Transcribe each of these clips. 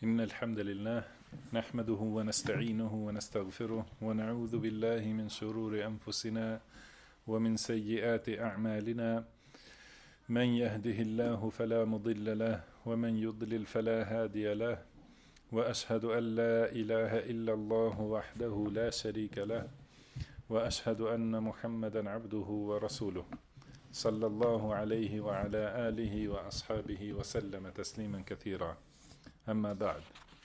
إن الحمد لله نحمده ونستعينه ونستغفره ونعوذ بالله من شرور أنفسنا ومن سيئات أعمالنا من يهده الله فلا مضل له ومن يضلل فلا هادي له وأشهد أن لا إله إلا الله وحده لا شريك له وأشهد أن محمدا عبده ورسوله صلى الله عليه وعلى آله وأصحابه وسلم تسليما كثيرا. Amma ba'd.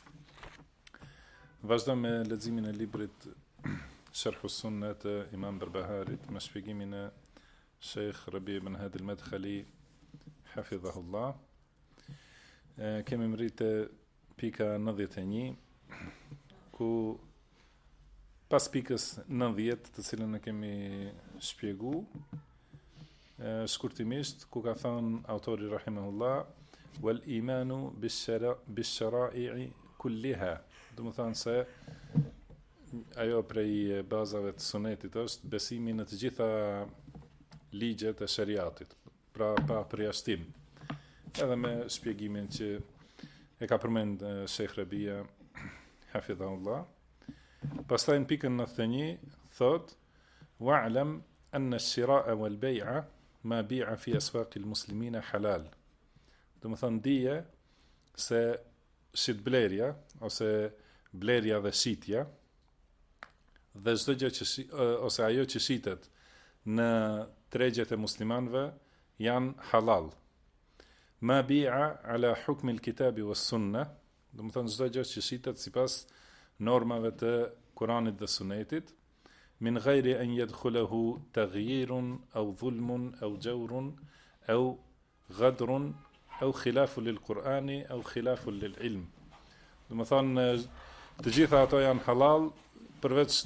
Vazhdo me leximin e librit Sharh as-Sunnah të Imam Berbaharit me shpjegimin e Sheikh Rabi ibn Hadi al-Madkhali hafidhahullah. Kemi mritë pika 91 ku pas pikës 90 të cilën e kemi shpjegu shkurtimisht ku ka thënë autori rahimahullah wal imanu bish-shara'i kulliha, do të thonë se ajo prej bazave të sunetit është besimi në të gjitha ligjet e shariatit, pra pa përjashtim. Edhe me shpjegimin që e ka përmend Sheikh Rabia hafidhahullah. Pastaj në pikën 91 thot wa'lam anna ash-shira'a wal bay'a ma bi'a fi aswaq al-muslimina halal. Do më thënë dije se shitblerja ose blerja dhe shitja dhe çdo gjë që ose ajo që shitet në tregjet e muslimanëve janë halal. Ma bi'a ala hukmi al-kitabi was-sunnah, do më thënë çdo gjë që shitet sipas normave të Kuranit dhe Sunetit, min ghayri an yadkhulahu taghyirun aw dhulmun aw jawrun aw ghadrun au khilafu lil Qur'ani au khilafu lil ilm. Do të thonë të gjitha ato janë halal përveç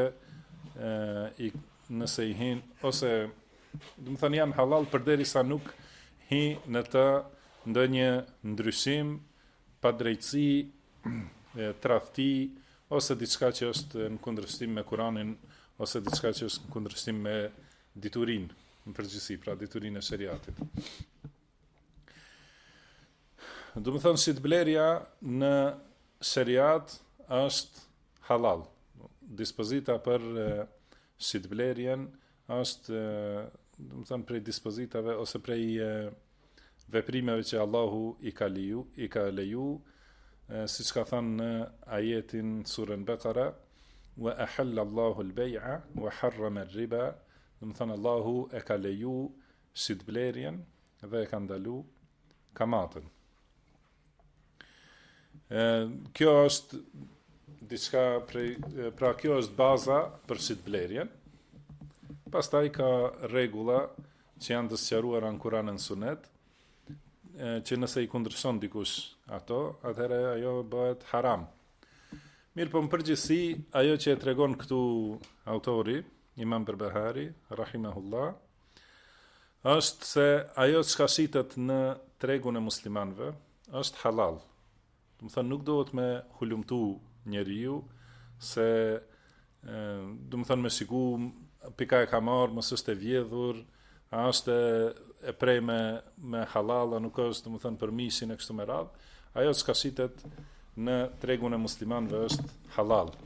nëse i hin ose do të thonë janë halal përderisa nuk hi në të ndonjë ndryshim, padrejtësi, tradhti ose diçka që është në kundërshtim me Kur'anin ose diçka që është në kundërshtim me diturinë në përgjithësi, pra diturinë e shariatit. Do më thënë shitblerja në shariat është halal. Dispozita për shitblerjen është, do më thënë, prej dispozitave ose prej veprimeve që Allahu i ka leju, siç ka thënë në ajetin surën Bekara, wa ahalla Allahu al-bay'a wa harrama ar-riba. Do më thënë Allahu e ka leju shitblerjen dhe e ka ndalu kamatën. Kjo është diçka pra kjo është baza për shitblerjen. Pastaj ka rregulla që janë të sqaruara në Kur'an dhe Sunet, që nëse i kundërshton dikush ato, atëherë ajo bëhet haram. Mirë, po në përgjithësi ajo që e tregon këtu autori Imam Berbahari rahimahullah është se ajo që shitet në tregun e muslimanëve është halal. Do të thonë nuk duhet me hulumtu njeriu se do të thonë me sigu pika e ka marrë, mos është e vjedhur, a është e prej me halal, a nuk është, do të thonë për mishin e kështu me radhë. Ajo që shitet në tregun e muslimanëve është halal.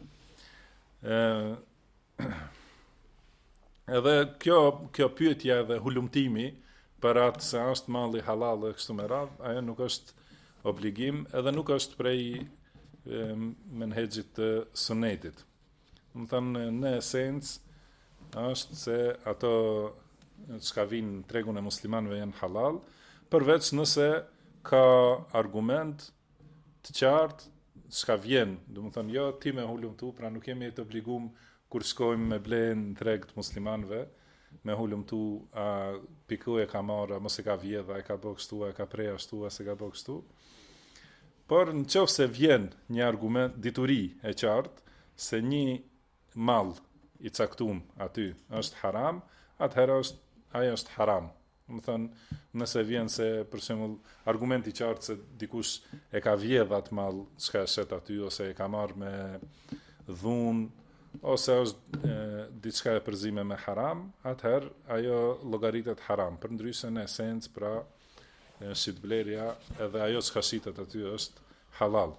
Edhe kjo pyetje dhe hulumtimi për atë se është malli halal e kështu me radhë, ajo nuk është obligim edhe nuk është prej menhexhit të sunetit. Do të thënë në esencë është se ato që vinë në tregun e muslimanëve janë halal, përveç nëse ka argument të qartë çka vjen, do të thënë jo ti me hulumtu, pra nuk jemi të obliguar kur shkojmë me blen në treg të muslimanëve me hulumtu a piku e ka marrë, mos e ka vjedha, e ka bë kështu, e ka prej ashtu, se ka bë kështu. Por në qoftë se vjen një argument dituri e qartë se një mall i caktuar aty është haram, atëherë ajo është haram. Do të thënë, nëse vjen se për shembull argumenti i qartë se dikush e ka vjedh atë mall, çka shet aty ose e ka marrë me dhunë ose është diçka e përzime me haram, atëherë ajo llogaritet haram. Përndryshe në esencë pra shitblerja edhe ajo që shitet aty është halal.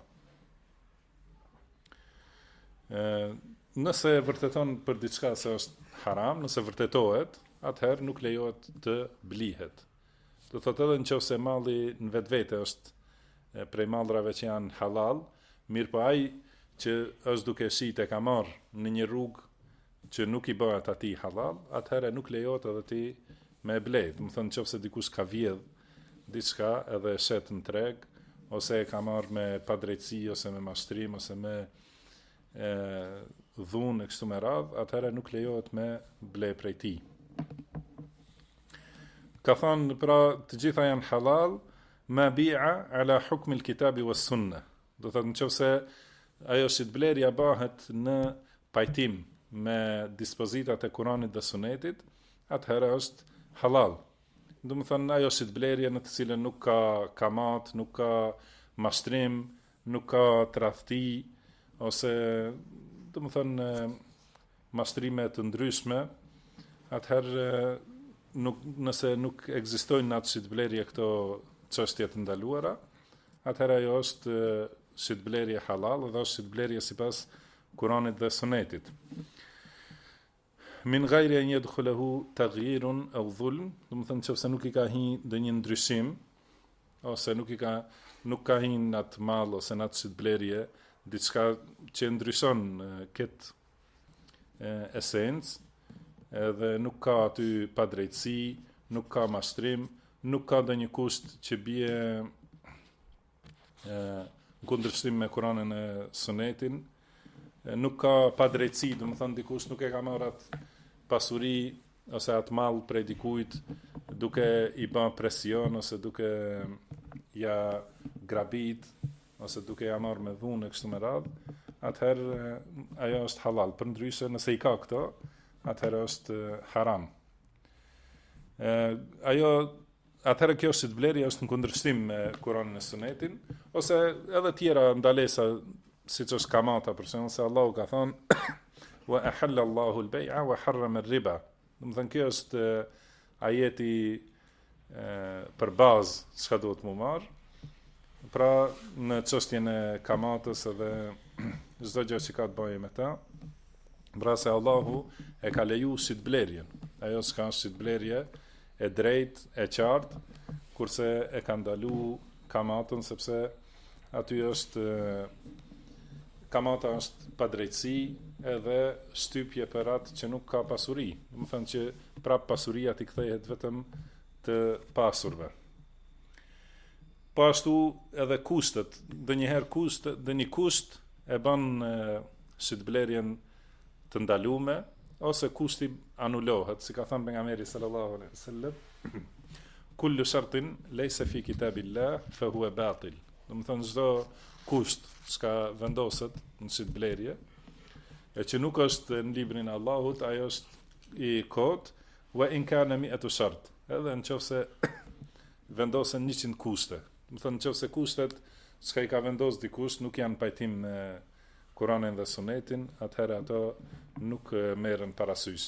Nëse vërteton për diçka se është haram, nëse vërtetohet, atëherë nuk lejohet të blihet. Do thotë edhe nëse malli në vetvete është prej mallrave që janë halal, mirë po ai që është duke shite ka marrë në një rrugë që nuk i bëhet atij halal, atëherë nuk lejohet edhe ti me blej. Do të thonë nëse dikush ka vjedh diçka edhe e shet në treg, ose e ka marrë me padrejtësi, ose me mashtrim, ose me dhunë e kështu me radhë, atëherë nuk lejohet me blej prej tij. Ka thonë, pra të gjitha janë halal, ma bi'a ala hukmi l-kitabi was sunna. Do thotë nëse ajo shitblerja bëhet në pajtim me dispozitat e Kuranit dhe Sunetit, atëherë është halal. Do të thonë ajo shitblerje në të cilën nuk ka kamat, nuk ka mashtrim, nuk ka tradhti, ose do të thonë mashtrime të ndryshme, atëherë nëse nuk ekzistojnë në atë shitblerje këto çështje të ndaluara, atëherë ajo është shitblerje halal dhe është shitblerje sipas Kuranit dhe Sunetit. Min ghayri an yadkhulahu taghyirun aw dhulm, do të thonë nëse nuk i ka hi ndonjë ndryshim, ose nuk ka hi në atë mall ose në atë shitblerje diçka që ndryshon këtë esencë, edhe nuk ka aty padrejtësi, nuk ka mashtrim, nuk ka ndonjë kusht që bie në kundërshtim me Kuranin e Sunetin, nuk ka padrejtësi, do të thonë dikush nuk e ka marrë atë pasuri ose atë mall prej dikujt duke i bën presion ose duke ja grabit ose duke ja marrë me dhunë kështu me radhë, atëherë ajo është halal. Përndryshe nëse i ka këto, atëherë është haram. Atëherë kjo shitblerje është në kundërshtim me Kuranin e Sunetin, ose edhe tjera ndalesa, siç është kamata, për shembull, se Allahu ka thënë wa ahalla Allahu al-bay'a wa harrama ar-riba. Do të thënë kjo është ajeti për bazë çka duhet mu marr. Pra në çështjen e kamatës edhe çdo gjë që ka të bëjë me ta, pra se Allahu e ka leju shitblerjen. Ajo s'ka shitblerje e drejtë, e qartë, kurse e ka ndalu kamatën, sepse aty është kamata është padrejtësi edhe shtypje për atë që nuk ka pasuri. Do të thënë që prap pasuria t'i kthehet vetëm të pasurve. Po ashtu edhe kushtet, një kusht e bën shitblerjen të ndalume, ose kushti anulohet, si ka thënë pejgamberi sallallahu alaihi wasallam, kullu shartin laysa fi kitabillah fa huwa batil. Do të thënë çdo kusht që vendoset në shitblerje, e që nuk është në librin e Allahut, ajo është i kot, wa in kana mi'atu shart. Edhe nëse vendosen 100 kushte. Do të thënë nëse kushtet që i ka vendos dikush nuk janë pajtim me Kuranin dhe Sunetin, atëherë ato nuk merren parasysh.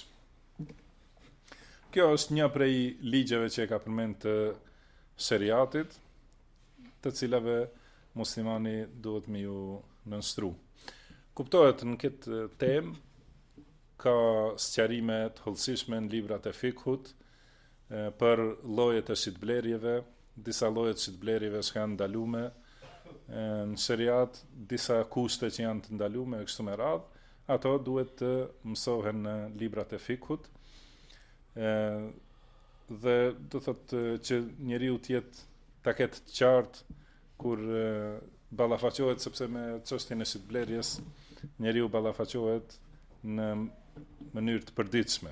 Kjo është një prej ligjeve që e ka përmend të shariatit, të cilave muslimani duhet me ju nënstru. Kuptohet në këtë temë ka sqarime të hollësishme në librat e fikhut për llojet e shitblerjeve, disa lloje të shitblerjeve që janë ndalume në shariat, disa kushte që janë të ndalume e kështu me radhë, ato duhet të mësohen në librat e fikhut. Dhe do thotë që njeriu të jetë ta ketë të qartë kur ballafaqohet, sepse me çështjen e shitblerjes njeriu ballafaqohet në mënyrë të përditshme.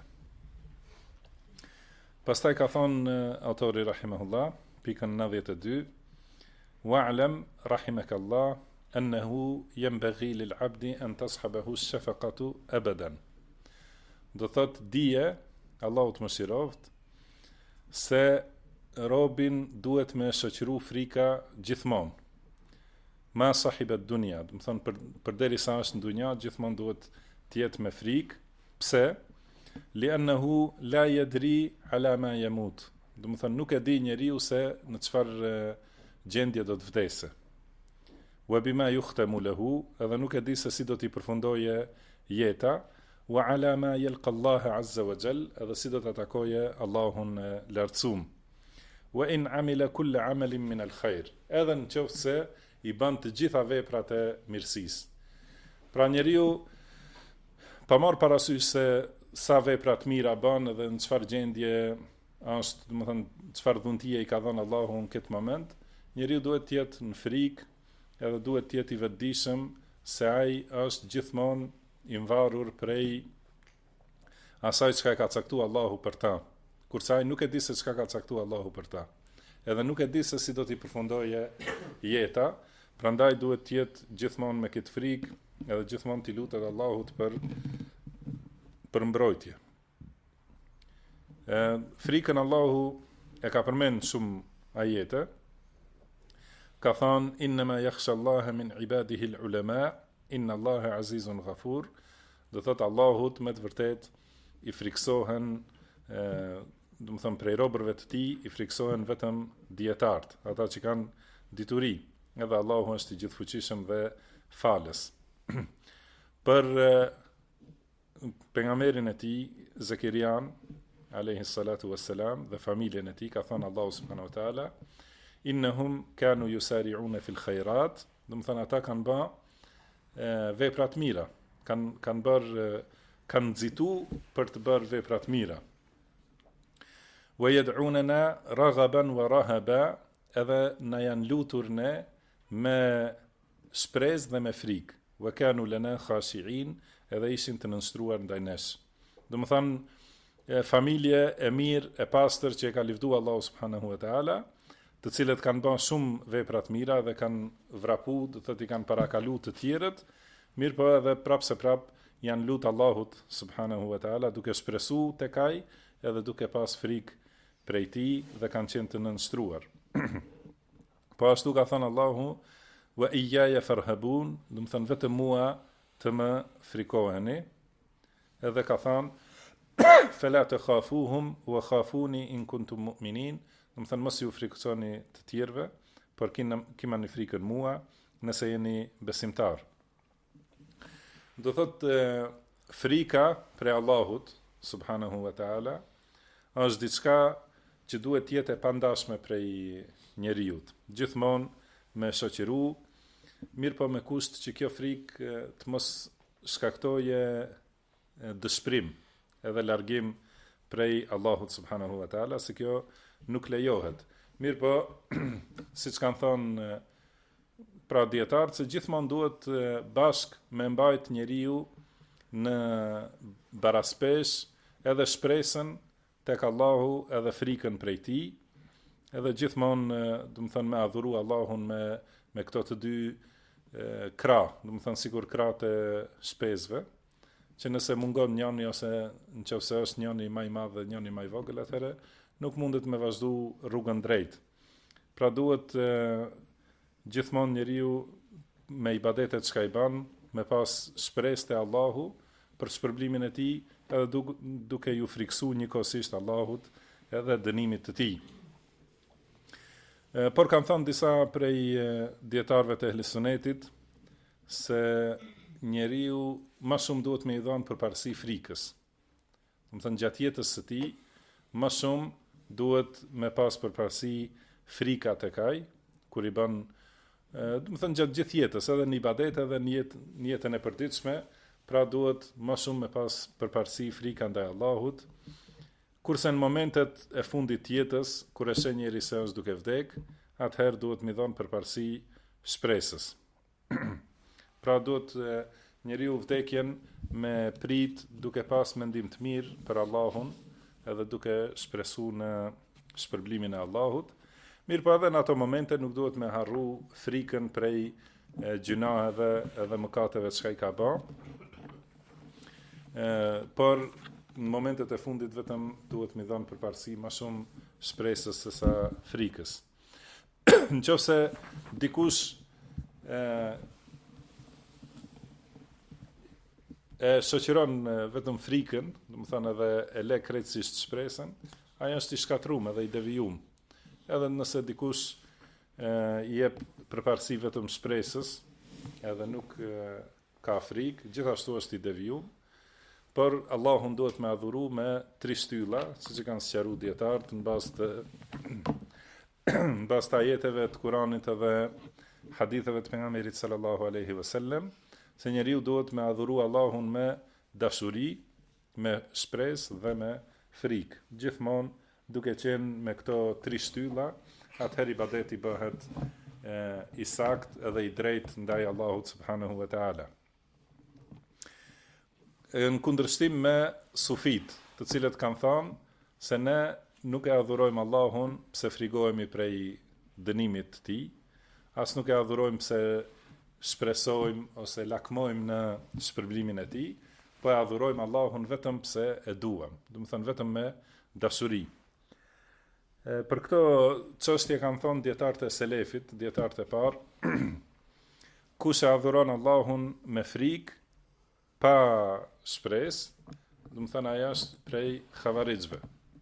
Pastaj ka thonë autori rahimahullah, pikën 92, wa'lam rahimakallah annahu yanbaghi lil-'abdi an tashabahu ash-shafaqatu abadan. Do thot dije, Allahu të mëshiroft, se robin duhet me shoqëru frika gjithmonë. Ma sahibet dunia, do të thonë përderisa është në dunja, gjithmonë duhet të jetë me frikë. Pse? Li'annahu la yadri ala ma yamut. Do të thonë nuk e di njeriu se në çfarë gjendje do të vdesë. wa bima yukhtamu lahu, edhe nuk e di se si do t'i përfundoje jeta, wa ala ma yalqa Allah azza wa jall, edhe si do të takoje Allahun e lartësuar. Wa in amila kull amalin min al-khair, edhe në qoftë se i bën të gjitha veprat e mirësisë. Pra njeriu pa marr parasysh se sa vepra të mira bën dhe në çfarë gjendje është, domethënë çfarë dhuntie i ka dhënë Allahu në këtë moment, njeriu duhet të jetë në frikë, edhe duhet të jetë i vetëdijshëm se ai është gjithmonë i varur prej asaj çka ka caktuar Allahu për ta. Kurse ai nuk e di se çka ka caktuar Allahu për ta. Edhe nuk e di se si do t'i përfundoje jeta, prandaj duhet të jetë gjithmonë me këtë frikë, edhe gjithmonë t'i lutet Allahut për mbrojtje. Frikën Allahu e ka përmend shumë ajete. Ka thënë innama yakhsha Allaha min ibadihi al-ulama, inna Allaha azizun ghafur. Do thotë Allahut me të vërtet i friksohen, do të them prej robërve të tij, i friksohen vetëm dietarët, ata që kanë dituri. Edhe Allahu është i gjithfuqishëm dhe falës. Për pejgamberin e tij Zakarian alayhi salatu wassalam dhe familjen e tij ka thënë Allahu subhanahu wa taala innahum kanu yusari'una fil khairat, do të thënë ata kanë bërë vepra të mira, kanë nxitu për të bërë vepra të mira. Wa yad'unana raghaban wa rahaba, edhe na janë lutur ne me shpresë dhe me frikë. Wa kanu lana khashi'in, edhe ishin të nënstruar ndaj nesh. Do të thënë familje e mirë, e pastër që e ka lëvduar Allahu subhanahu wa taala, të cilët kanë bërë shumë vepra të mira dhe kanë vrapu, do të thotë i kanë parakalu të tjerët, mirë po edhe prapë se prapë janë lutë Allahut subhanahu wa taala duke shpresu tek ai, edhe duke pas frikë prej tij dhe kanë qenë të nënstruar. Po ashtu ka thënë Allahu wa iyaya farhabun, do të thënë vetëm mua të më frikoheni, edhe ka thënë fala takhafuhum wa khafuni in kuntum mu'minin, do të thënë mos ju frikësoni të tjerëve, por kimani frikën mua nëse jeni besimtar. Do thotë frika prej Allahut subhanahu wa taala është diçka që duhet të jetë e pandashme prej njeriut. Gjithmonë me shoqëru, mirë po me kusht që kjo frikë të mos shkaktoje dëshpërim edhe largim prej Allahut subhanahu wa taala, se kjo nuk lejohet. Mirë po, siç kanë thonë pra dietarët, se gjithmonë duhet bashk me mbajt njeriu në baraspesh edhe shpresën tek Allahu edhe frikën prej tij, edhe gjithmonë, do të thënë me adhuru Allahun me këto të dy krah, do të thënë sikur krahët e shpesëve, që nëse mungon njëri ose nëse është njëri më i madh dhe njëri më i vogël, atëherë nuk mundet me vazhdu rrugën drejt. Pra duhet gjithmonë njeriu me ibadetet që ka i ban, me pas shpresë te Allahu për shpërblimin e tij, edhe duke ju friksu njëkohësisht Allahut edhe dënimit të tij. Por kanë thënë disa prej dietarëve të ehli sunetit se njeriu më shumë duhet me i dhënë përparësi frikës. Do të thënë gjatë jetës së tij më shumë duhet me pas përparësi frika tek ai, kur i bën, do të thënë gjatë gjithë jetës, edhe në ibadet edhe në jetën e përditshme, pra duhet më shumë me pas përparësi frika ndaj Allahut, kurse në momentet e fundit të jetës, kur e sheh njeri se është duke vdek, atëherë duhet mi dhënë përparësi shpresës. Pra duhet njeriu vdekjen me prit duke pas mendim të mirë për Allahun, edhe duke shpresu në shpërblimin e Allahut. Mirë po edhe në ato momente nuk duhet me harru frikën prej gjunaheve edhe mëkateve që i ka bë. Por në momentet e fundit vetëm duhet mi dhënë përparësi më shumë shpresës se sa frikës. Nëse dikush e shoqëron vetëm frikën, do të thënë edhe e le krejtësisht shpresën, ai është i shkatruar edhe i devijuar. Edhe nëse dikush I jep përparësi vetëm shpresës, edhe nuk ka frikë, gjithashtu është i devijum, por Allahun duhet me adhuru me 3 shtylla, siç e kanë sqaruar dietarët në bazë të në bazë të ajeteve të Kuranit edhe haditheve të pejgamberit sallallahu alaihi wasallam, se njeriu duhet me adhuru Allahun me dashuri, me shpresë dhe me frikë. Gjithmonë duke qenë me këto 3 shtylla, atëherë ibadeti bëhet i sakt edhe i drejt ndaj Allahut subhanahu wa taala. Në kundërshtim me sufit, të cilët kanë thënë se ne nuk e adhurojmë Allahun pse frikojmë prej dënimit të tij, as nuk e adhurojmë pse shpresojmë ose lakmojmë në shpërblimin e tij, po e adhurojmë Allahun vetëm pse e duam, do të thënë vetëm me dashuri. Për këto çështje kanë thonë dietarët e selefit, dietarët e parë, kush e adhuron Allahun me frikë, pa shpresë, do të thënë ajo është prej xhavarixhve.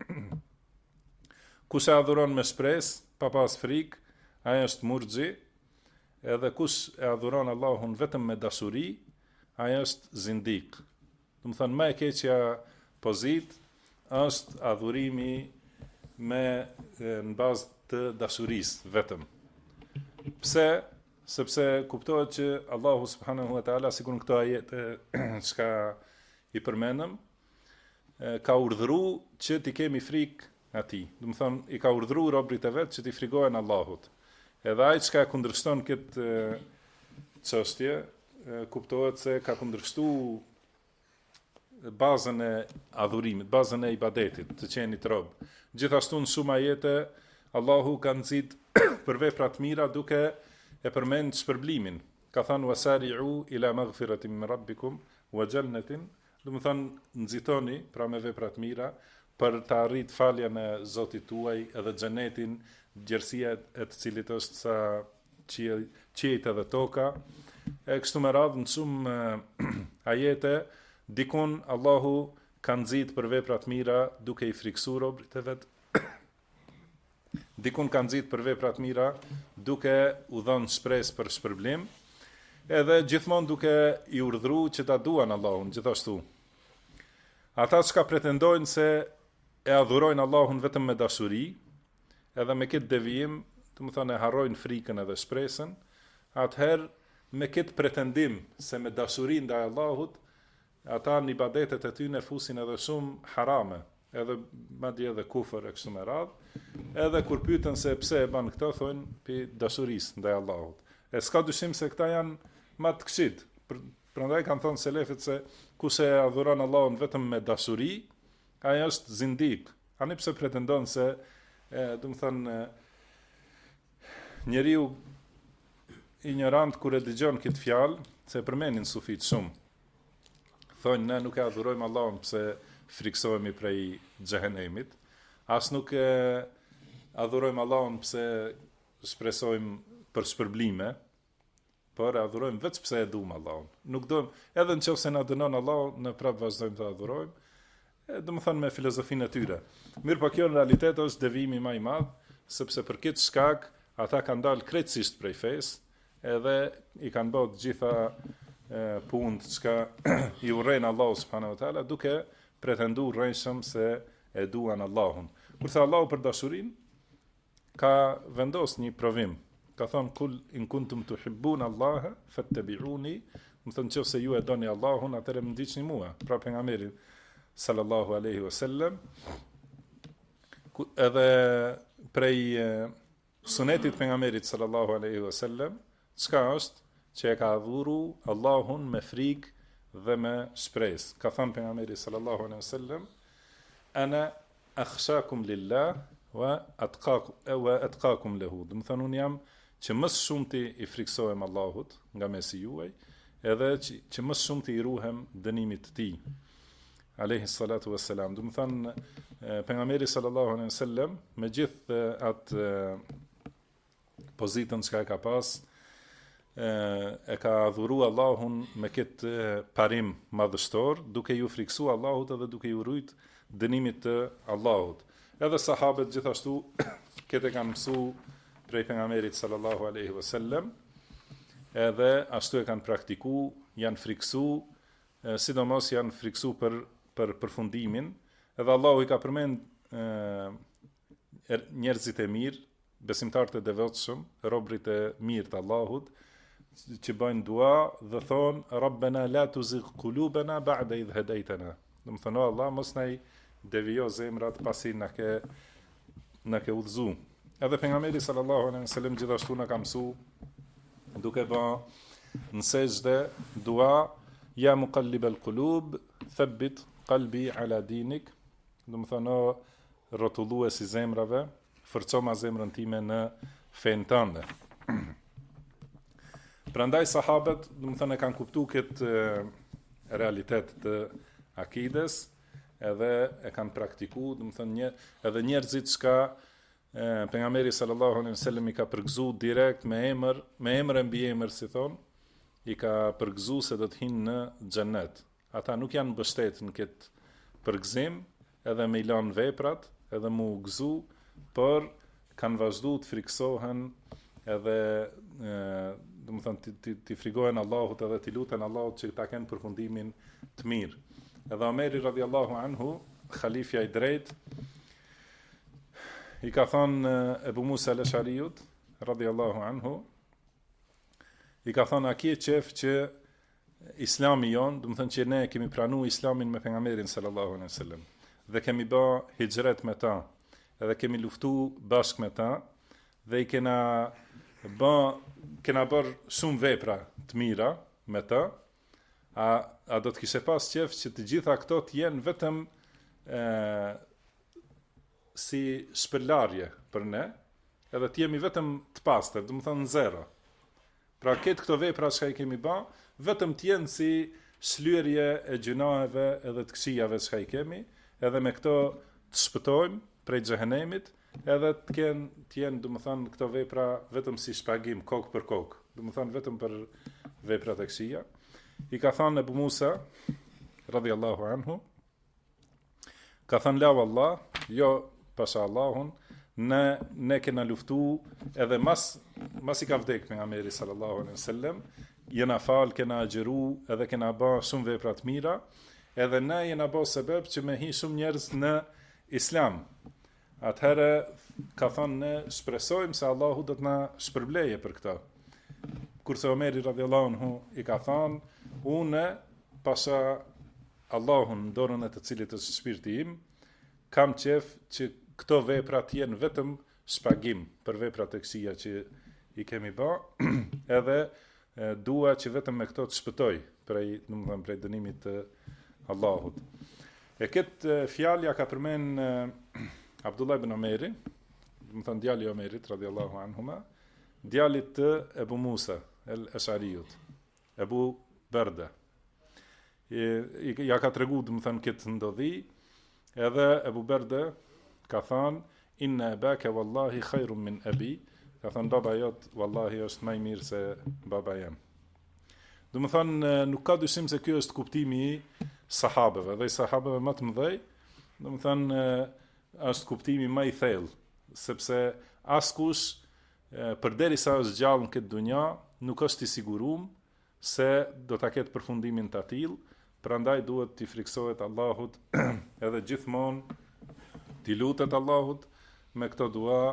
Kush e adhuron me shpresë, pa pas frikë, ajo është murxhi, edhe kush e adhuron Allahun vetëm me dashuri, ajo është zindik. Do të thënë më e keqja pozitë është adhurimi në bazë të dashurisë vetëm. Pse? Sepse kuptohet që Allahu subhanahu wa taala, sikur në këto ajete çka i përmendëm, ka urdhëruar që ti kemi frikë atij. Do të thonë, i ka urdhëruar robërit e vet që ti frikohen Allahut. Edhe ai çka kundërshton këtë çështje, kuptohet se ka kundërshtuar bazën e adhurimit, bazën e ibadetit, të qenit rob. Gjithashtu në shumë ajete Allahu ka nxit për vepra të mira duke e përmend shpërblimin. Ka thënë wasari'u ila maghfiratin min rabbikum wa jannatin, do të thonë nxitoni pra me vepra të mira për të arritur faljen e Zotit tuaj edhe xhenetin, gjerësia e të cilit është sa qiejt edhe toka. E kështu me radhë në shumë ajete dikun Allahu ka nxit për vepra të mira duke i friksuar robërit e vet. Dikun ka nxit për vepra të mira duke u dhënë shpresë për shpërblim, edhe gjithmonë duke i urdhëruar që ta duan Allahun gjithashtu. Ata që pretendojnë se e adhurojnë Allahun vetëm me dashuri, edhe me këtë devijim, do të thonë e harrojnë frikën edhe shpresën, atëherë me këtë pretendim se me dashuri ndaj Allahut, ata në ibadetet e tyre fusin edhe shumë harame, edhe madje edhe kufër e kështu me radhë. Edhe kur pyeten se pse e bën këtë, thonë pi dashurisë ndaj Allahut. E s'ka dyshim se këta janë më të këqit. Prandaj kanë thënë selefët se kush e adhuron Allahun vetëm me dashuri, ai është zindik. Ani pse pretendon se, do të thënë, njeriu ignorant kur e dëgjon këtë fjalë, se përmendin sufit shumë. Thonë ne nuk e adhurojmë Allahun pse friksohemi prej xhehenemit. As nuk e adhurojmë Allahun pse shpresojmë për shpërblime, por e adhurojmë vetëm pse e duam Allahun. Nuk dojmë, edhe nëse na dënon Allahu, ne prapë vazhdojmë të adhurojmë, do të thënë me filozofinë e tyre. Mirë, po kjo në realitet është devijimi më i madh, sepse për këtë shkak ata kanë dalë krejtësisht prej fesë, edhe i kanë bërë të gjitha punët që i urrejnë Allahu subhanahu wa taala, duke pretenduar rrejshëm se e duan Allahun. Kurse Allahu për dashurinë ka vendos një provim. Ka thonë kul in kuntum tuhibbuna Allaha fattabi'uni, më thënë nëse ju e doni Allahun, atëherë më ndiqni mua. Pra pejgamberi sallallahu alaihi wasallam, edhe prej sunetit pejgamberit sallallahu alaihi wasallam, çka është që e ka adhuru Allahun me frikë dhe me shpresë. Ka thënë pejgamberi sallallahu alaihi wasallam, ana akhshakum lillah wa atqakum lahu. Do të thonë un jam që më shumti i friksohem Allahut nga mesi juaj, edhe që më shumti i ruhem dënimit të tij. Alayhi salatu wassalam. Do të thonë pejgamberi sallallahu alaihi wasallam me gjithë atë pozitën që ka pas, e ka adhuru Allahun me këtë parim madhështor, duke ju friksu Allahut edhe duke ju rujt dënimit të Allahut. Edhe sahabët gjithashtu këtë kanë mësu prej pejgamberit sallallahu alaihi wasallam, edhe ashtu e kanë praktiku, janë friksu, sidomos janë friksu për përfundimin, edhe Allahu i ka përmend njerëzit e mirë, besimtarët e devotshëm, robërit e mirë të Allahut, që bëjnë dua dhe thonë Rabbena la tuzigh qulubana ba'da idh hadaytana. Do të thonë Allah mos na i devijo zemrat pasi na ke udhëzu. Edhe pejgamberi sallallahu alaihi wasallam gjithashtu na ka mësuar duke bërë në sejdë dua ya muqallib al-qulub thabbit qalbi ala dinik. Do të thonë rrotulluesi zemrave, forco ma zemrën time në fen tënde. Prandaj sahabët, do të thënë, kanë kuptuar këtë realitet të akides, edhe e kanë praktikuar, do të thënë, edhe njerëzit që pejgamberi sallallahu alaihi wasallam i ka përgëzuar direkt me emër e mbi emër, si thon, i ka përgëzuar se do të hinë në xhennet. Ata nuk janë mbështetur në këtë përgëzim, edhe me i lanë veprat, edhe mu gëzu, por kanë vazhduar të friksohen edhe do të thonë ti frikojnë Allahut edhe ti luten Allahut që ta kenë përfundimin të mirë. Edhe Omeri radhiyallahu anhu, khalifja i drejtë, i ka thënë Ebu Musa al-Ash'ariut radhiyallahu anhu, i ka thënë a ke qef që Islami jon, do të thonë që ne kemi pranuar Islamin me pejgamberin sallallahu alaihi wasallam dhe kemi bë hijret me ta, edhe kemi luftu bashkë me ta, dhe i kena bërë shumë vepra të mira me ta, a do të kishe pas qef që të gjitha këto të jenë vetëm si shpërlarje për ne, edhe të jemi vetëm të pastër, do të thonë zero. Pra këtë këto vepra që i kemi bërë, vetëm të jenë si shlyerje e gjunaheve edhe të këqijave që i kemi, edhe me këto të shpëtojmë prej xhehenemit, edhe të jenë, do të thonë, këto vepra vetëm si shpagim, kokë për kokë, do të thonë vetëm për veprat e këqija. I ka thënë Ebu Musa radhiyallahu anhu, ka thënë la wallah, jo pasha Allahun, ne kena luftu edhe mas i ka vdek pejgamberi sallallahu alaihi wasallam, jena fal, kena agjeru, edhe kena bë shumë vepra të mira, edhe ne jena bë sebeb që me hi shumë njerëz në Islam. Atëherë ka thënë ne shpresojmë se Allahu do të na shpërbleje për këtë. Kurse Omeri radhiyallahu anhu i ka thënë unë pasha Allahun në dorën e të cilit është shpirti im, kam qef që këto vepra të jenë vetëm shpagim për veprat e këqija që i kemi bë, edhe dua që vetëm me këto të shpëtoj prej dënimit të Allahut. E këtë fjalja ka përmen Abdullah ibn Omeri, do të thënë djali i Omerit radhiyallahu anhuma, djalit të Ebu Musa al-Ash'ariut, Ebu Berda. Ja ka tregu, do të thënë, këtë ndodhi, edhe Ebu Berda ka thënë inna abaka wallahi khairun min abi, ka thënë baba jot wallahi është më i mirë se baba jam. Do të thënë nuk ka dyshim se ky është kuptimi i sahabeve, dhe i sahabeve më të mëdhej, do të thënë është kuptimi më i thellë, sepse askush përderisa është gjallë në këtë dunja, nuk është i siguruar se do ta ketë përfundimin të tillë, prandaj duhet t'i friksohet Allahut edhe gjithmonë t'i lutet Allahut me këto dua,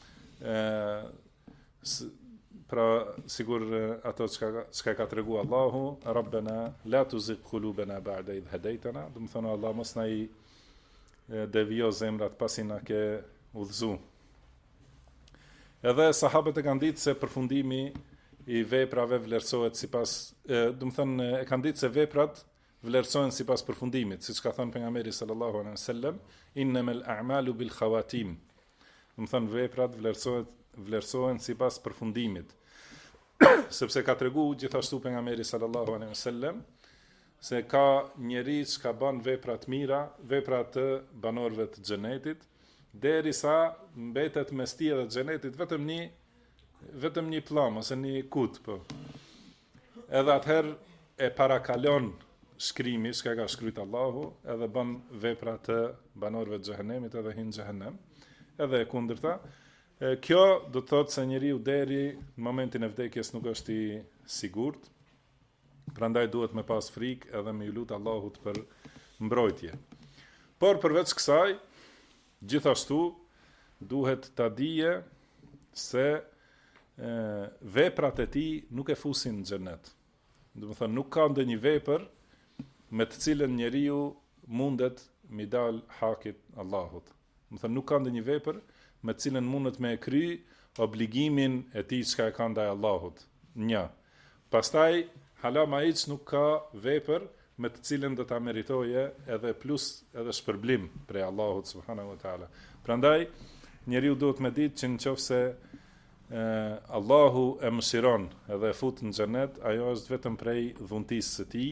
pra sigur ato çka ka tregu Allahu, Rabbena la tuzigh qulubana ba'da idh hadaytana, do të thonë Allah mos na i devijo zemrat pasi na ke udhëzu. Edhe sahabët e kanë ditë se përfundimi i veprave vlerësohet sipas, do të thënë e kanë ditë se veprat vlerësohen sipas përfundimit, siç ka thënë pejgamberi sallallahu alaihi wasallam, innamal a'malu bil khawatim. Do të thënë veprat vlerësohen sipas përfundimit. Sepse ka tregu gjithashtu pejgamberi sallallahu alaihi wasallam se ka njeri që ka bën vepra të mira, vepra të banorëve të xhenetit, derisa mbetet mes tij dhe xhenetit vetëm një pllëm ose një kut, po. Edhe atëherë e parakalon shkrimi që ka shkruajt Allahu, edhe bën vepra të banorëve të xhenemit edhe hin xhenem, edhe e kundërta, Kjo do të thotë se njeriu deri në momentin e vdekjes nuk është i sigurt. Prandaj duhet me pas frikë edhe me lut Allahut për mbrojtje. Por përveç kësaj, gjithashtu duhet ta dije se veprat e tij nuk e fusin në xhenet. Do të thonë nuk ka ndonjë vepër me të cilën njeriu mundet mi dal hakit Allahut. Do të thonë nuk ka ndonjë vepër me të cilën mundet me e kry obligimin e tij çka e ka ndaj Allahut. Një. Pastaj hala ma hiç nuk ka vepër me të cilën do ta meritoje edhe plus edhe shpërblim prej Allahut subhanahu wa taala. Prandaj njeriu duhet me ditë që nëse Allahu e mëshiron edhe e fut në xhenet, ajo është vetëm prej dhuntisë së tij.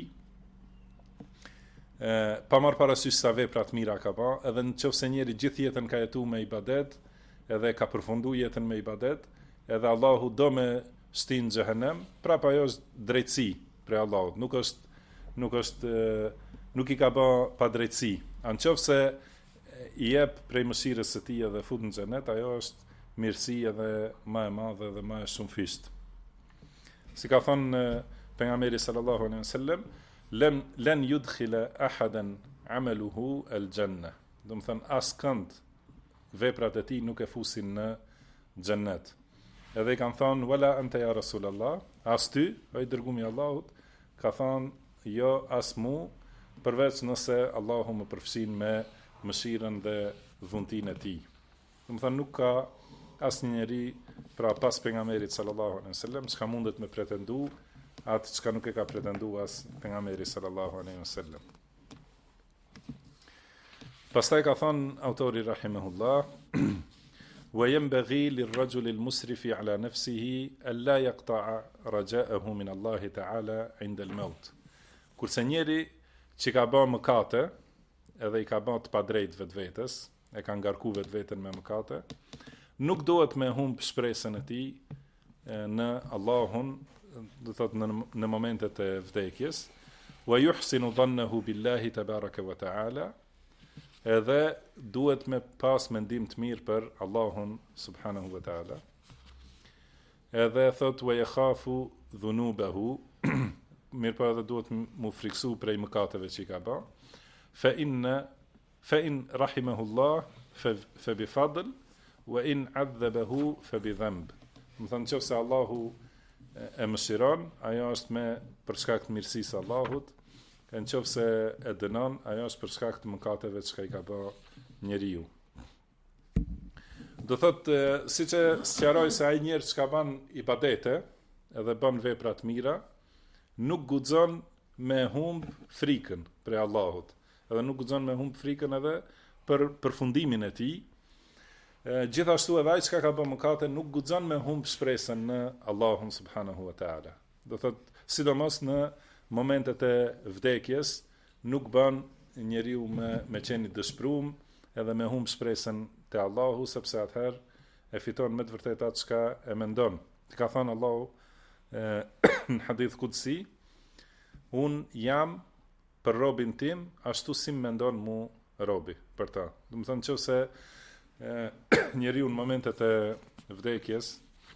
Pa marrë parasysh sa vepra të mira ka ba, edhe nëse njeri gjithë jetën ka jetuar me ibadet, edhe ka përfunduar jetën me ibadet, edhe Allahu do me shtin në xhehenem, prapa ajo është drejtësi prej Allahut, nuk i ka bë pa drejtësi. Nëse i jep prej mëshirës së tij edhe fut në xhenet, ajo është mirësi edhe më e madhe dhe më e shumëfisht. Si ka thënë pejgamberi sallallahu alaihi wasallam, len yudkhila ahadan amaluhu al-janna. Do të thënë askënd veprat e tij nuk e fusin në xhennet. Edhe i kanë thënë wala anta ya rasulullah, as ty, o i dërguami i Allahut, ka thënë jo as mu, përveç nëse Allahu më përfshin me mëshirën dhe dhuntinë e tij. Do të thënë nuk ka asnjë njeri pra pas pejgamberit sallallahu alaihi wasallam çka mundet me pretendu atë çka nuk e ka pretenduar as pejgamberi sallallahu alaihi wasallam. Pastaj ka thënë autori rahimahullah wa yanbaghi lirrajuli almusrifi ala nafsihi alla yaqta'a raja'ahu min Allah ta'ala 'inda al-maut. Kurse njeri që ka bërë mëkate edhe i ka bërë të padrejt vetvetes, e ka ngarku vetveten me mëkate, nuk duhet me humb shpresën e tij në Allahun, do thotë në momentet e vdekjes, wa yuhsinu dhannahu billahi tabaraka wa taala, edhe duhet me pas mendim të mirë për Allahun subhanahu wa taala. Edhe thotë wa yakhafu dhunubahu, mirë po edhe duhet mu friksu prej mëkateve që i ka bë. Fa in rahimahullah fa bi fadl wa in adhabahu fa bi dhanb. Do thënë nëse Allahu e mëshiron, ajo është me për shkak të mirësisë Allahut, nëse e dënon, ajo është për shkak të mëkateve që i ka bë njeriu. Do thotë siç e sqaroj se ai njerëz që ka bën ibadete edhe bën vepra të mira, nuk guxon me humb frikën për Allahut. Edhe nuk guxon me humb frikën edhe për përfundimin e tij. Gjithashtu edhe ai që ka bën mëkate nuk guxon me humb shpresën në Allahun subhanahu wa taala. Do thotë sidomos në momentet e vdekjes nuk bën njeriu me qenë i dëshpëruar edhe me humb shpresën te Allahu, sepse atëherë e fiton me të vërtetë atë çka e mendon. Ka thënë Allahu në hadith kudsi, unë jam për robin tim ashtu si mendon mu robi për ta. Do të thënë nëse njeriu në momentet e vdekjes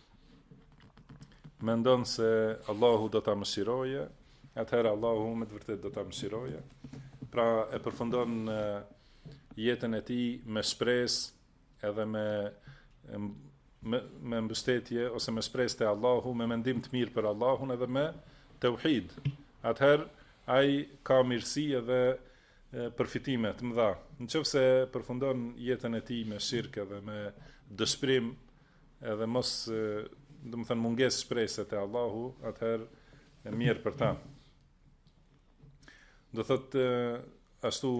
mendon se Allahu do ta mëshiroje, atëherë Allahu me të vërtetë do ta mëshiroje. Pra e përfundon jetën e tij me shpresë edhe me mbështetje ose me shpresë te Allahu, me mendim të mirë për Allahun edhe me tauhid. Atëherë ai ka mirësi edhe përfitime të mëdha. Nëse përfundon jetën e tij me shirk edhe me dëshpërim edhe mos, do të thënë mungesë shpresë te Allahu, atëherë e mirë për ta. Do thotë ashtu,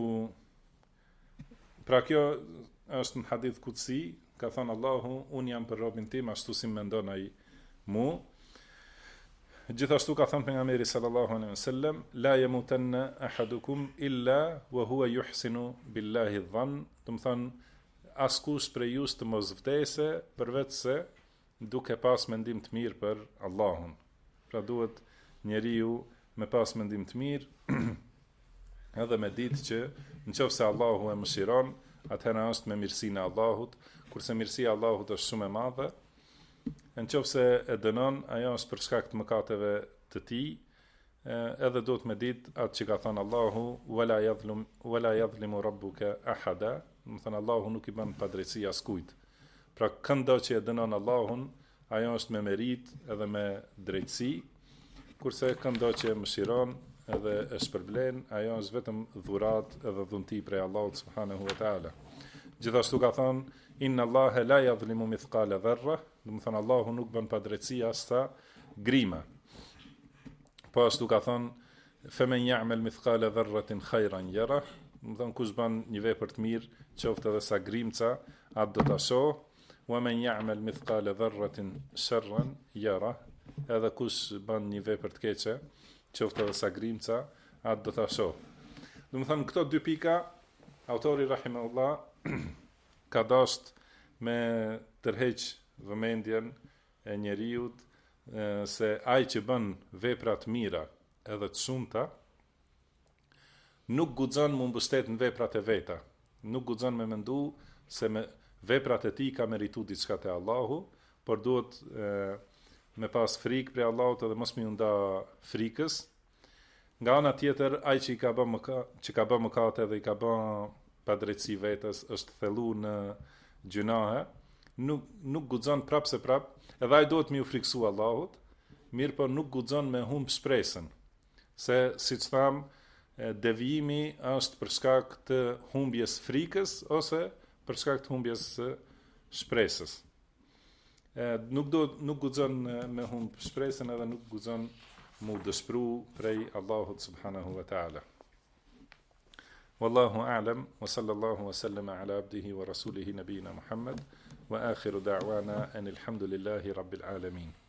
pra kjo është në hadith kutsi, ka thënë Allahu, unë jam për robin tim ashtu si mendon ai mu. Gjithashtu ka thënë pejgamberi sallallahu alaihi wasallam, la yamutanna ahadukum illa wa huwa yuhsinu billahi dhann. Do të thënë askush prej jush të mos vdese përveç se duke pas mendim të mirë për Allahun. Pra duhet njeriu me pas mendim të mirë edhe me ditë që nëse Allahu e mëshiron, atëherë është me mirësinë e Allahut, kurse mirësia e Allahut është shumë e madhe. Nëse e dënon, ajo është për shkak të mëkateve të tij, edhe do të me ditë atë që ka thënë Allahu, wala yadhlimu rabbuka ahada, do të thënë Allahu nuk i bën padrejti askujt. Pra këndo që e dënon Allahun, ajo është me merit edhe me drejtësi, kurse këndo që e mëshiron edhe e shpërblen, ajo është vetëm dhurat edhe dhunti prej Allahut subhanahu wa taala. Gjithashtu ka thënë inna Allaha la yadhlimu mithqala dharra, do të thënë Allahu nuk bën padrejti as sa grima. Po ashtu ka thënë femen ya'mal mithqala dharratin khayran yara, do të thënë kush bën një vepër të mirë, qoftë edhe sa grimca, atë do ta shoh, wa men ya'mal mithqala dharratin sharran yara, edhe kush bën një vepër të keqe, qoftë edhe sa grimca, atë do ta shoh. Do të thënë këto dy pika autori rahimahullah ka dashur me tërheq vëmendjen e njeriut se ai që bën vepra të mira edhe të shumta nuk guxon mu mbështet në veprat e veta, nuk guxon me mendu se me veprat e tij ka merituar diçka te Allahu, por duhet me pas frikë prej Allahut edhe mos më nda frikës. Nga ana tjetër, ai që ka bën mëkate dhe i ka bën padrejtësi vetes, është thellu në gjunahe, nuk guxon prapë se prapë, edhe ai duhet më u friksu Allahut, mirë po nuk guxon me humb shpresën. Se siç tham, devijimi është për shkak të humbjes frikës ose për shkak të humbjes së shpresës. Nuk guxon me humb shpresën edhe nuk guxon mu dëshpru prej Allahut subhanahu wa ta'ala. Wallahu a'lam, wa sallallahu wa sallama ala abdihi wa rasulihi nabina Muhammad, wa akhiru da'wana anil hamdulillahi rabbil alamin.